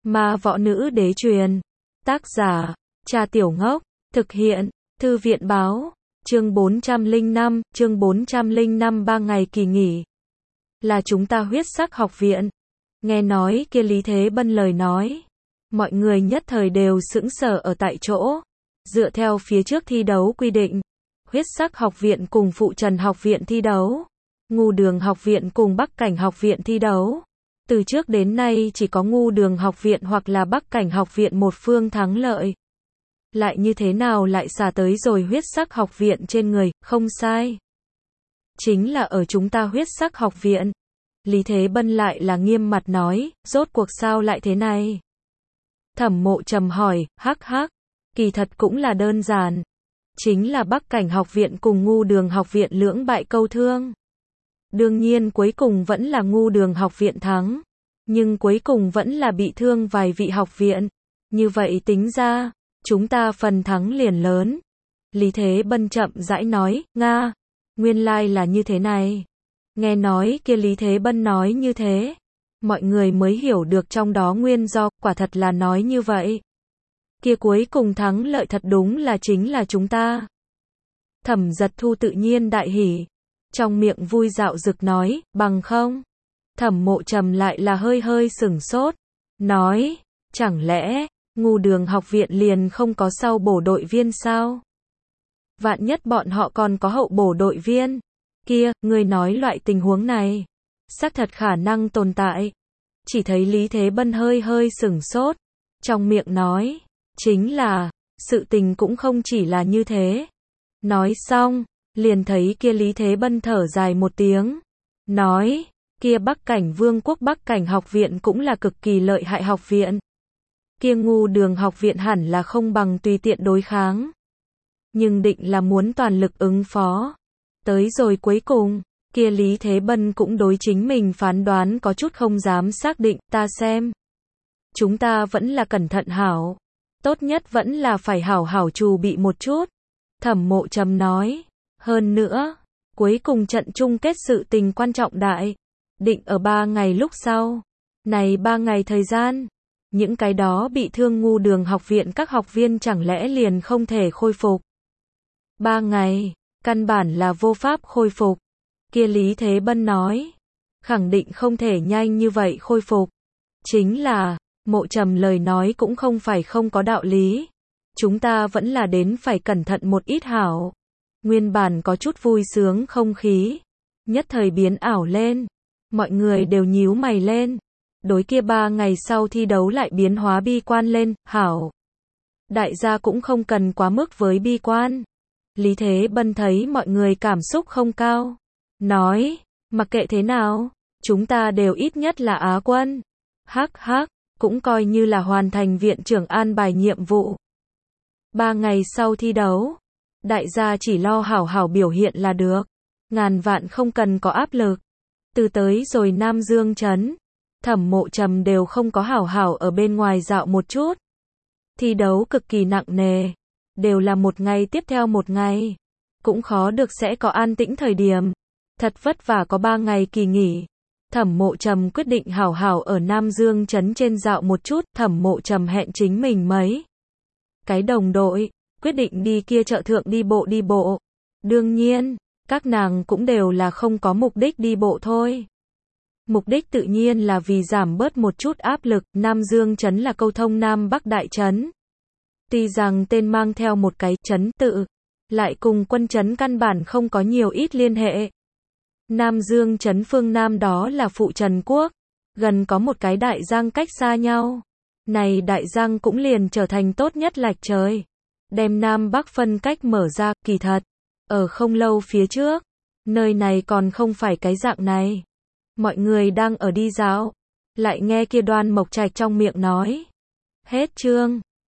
Ma Võ Nữ Đế truyền. Tác giả, Trà Tiểu Ngốc. Thực hiện, Thư viện Báo. Chương 405, 3 ngày kỳ nghỉ. Là chúng ta Huyết Sắc Học Viện. Nghe nói kia Lý Thế Bân lời nói. Mọi người nhất thời đều sững sờ ở tại chỗ. Dựa theo phía trước thi đấu quy định, Huyết Sắc Học Viện cùng Phụ Trần Học Viện thi đấu. Ngu Đường Học Viện cùng Bắc Cảnh Học Viện thi đấu. Từ trước đến nay chỉ có Ngu Đường Học Viện hoặc là Bắc Cảnh Học Viện một phương thắng lợi. Lại như thế nào lại xả tới rồi Huyết Sắc Học Viện trên người, không sai. Chính là ở chúng ta Huyết Sắc Học Viện. Lý Thế Bân lại là nghiêm mặt nói, rốt cuộc sao lại thế này? Thẩm Mộ Trầm hỏi, hắc hắc, kỳ thật cũng là đơn giản. Chính là Bắc Cảnh Học Viện cùng Ngu Đường Học Viện lưỡng bại câu thương. Đương nhiên cuối cùng vẫn là Ngu Đường Học Viện thắng. Nhưng cuối cùng vẫn là bị thương vài vị học viện. Như vậy tính ra, chúng ta phần thắng liền lớn. Lý Thế Bân chậm rãi nói, Nga, nguyên lai là như thế này. Nghe nói kia Lý Thế Bân nói như thế. Mọi người mới hiểu được trong đó nguyên do, quả thật là nói như vậy. Kia cuối cùng thắng lợi thật đúng là chính là chúng ta. Thẩm Giật Thu tự nhiên đại hỉ. Trong miệng vui dạo dực nói, bằng không. Thẩm Mộ Trầm lại là hơi hơi sửng sốt. Nói, chẳng lẽ, Ngu Đường Học Viện liền không có sau bổ đội viên sao? Vạn nhất bọn họ còn có hậu bổ đội viên. Kia, người nói loại tình huống này. Xác thật khả năng tồn tại. Chỉ thấy Lý Thế Bân hơi hơi sửng sốt. Trong miệng nói, chính là, sự tình cũng không chỉ là như thế. Nói xong, liền thấy kia Lý Thế Bân thở dài một tiếng. Nói, kia Bắc Cảnh Vương quốc Bắc Cảnh Học Viện cũng là cực kỳ lợi hại học viện. Kia Ngu Đường Học Viện hẳn là không bằng tùy tiện đối kháng. Nhưng định là muốn toàn lực ứng phó. Tới rồi cuối cùng, kia Lý Thế Bân cũng đối chính mình phán đoán có chút không dám xác định, ta xem. Chúng ta vẫn là cẩn thận hảo. Tốt nhất vẫn là phải hảo hảo trù bị một chút. Thẩm Mộ Trầm nói. Hơn nữa, cuối cùng trận chung kết sự tình quan trọng đại. Định ở 3 ngày lúc sau. Này 3 ngày thời gian. Những cái đó bị thương Ngu Đường Học Viện các học viên chẳng lẽ liền không thể khôi phục. 3 ngày, căn bản là vô pháp khôi phục. Kia Lý Thế Bân nói. Khẳng định không thể nhanh như vậy khôi phục. Chính là, Mộ Trầm lời nói cũng không phải không có đạo lý. Chúng ta vẫn là đến phải cẩn thận một ít hảo. Nguyên bản có chút vui sướng không khí. Nhất thời biến ảo lên. Mọi người đều nhíu mày lên. Đối kia 3 ngày sau thi đấu lại biến hóa bi quan lên, hảo. Đại gia cũng không cần quá mức với bi quan. Lý Thế Bân thấy mọi người cảm xúc không cao. Nói, mặc kệ thế nào, chúng ta đều ít nhất là Á quân. Hắc hắc, cũng coi như là hoàn thành viện trưởng an bài nhiệm vụ. 3 ngày sau thi đấu, đại gia chỉ lo hảo hảo biểu hiện là được. Ngàn vạn không cần có áp lực. Từ tới rồi Nam Dương trấn, Thẩm Mộ Trầm đều không có hảo hảo ở bên ngoài dạo một chút. Thi đấu cực kỳ nặng nề, đều là một ngày tiếp theo một ngày. Cũng khó được sẽ có an tĩnh thời điểm. Thật vất vả có 3 ngày kỳ nghỉ. Thẩm Mộ Trầm quyết định hảo hảo ở Nam Dương trấn trên dạo một chút. Thẩm Mộ Trầm hẹn chính mình mấy cái đồng đội, quyết định đi kia chợ thượng đi bộ. Đương nhiên, các nàng cũng đều là không có mục đích đi bộ thôi. Mục đích tự nhiên là vì giảm bớt một chút áp lực. Nam Dương trấn là câu thông Nam Bắc đại trấn. Tuy rằng tên mang theo một cái trấn tự, lại cùng quân trấn căn bản không có nhiều ít liên hệ. Nam Dương trấn phương Nam đó là Phụ Trần quốc, gần có một cái đại giang cách xa nhau. Này đại giang cũng liền trở thành tốt nhất lạch trời. Đem Nam Bắc phân cách mở ra, kỳ thật. Ở không lâu phía trước, nơi này còn không phải cái dạng này. Mọi người đang ở đi dạo, lại nghe kia Đoan Mộc Trạch trong miệng nói. Hết chương.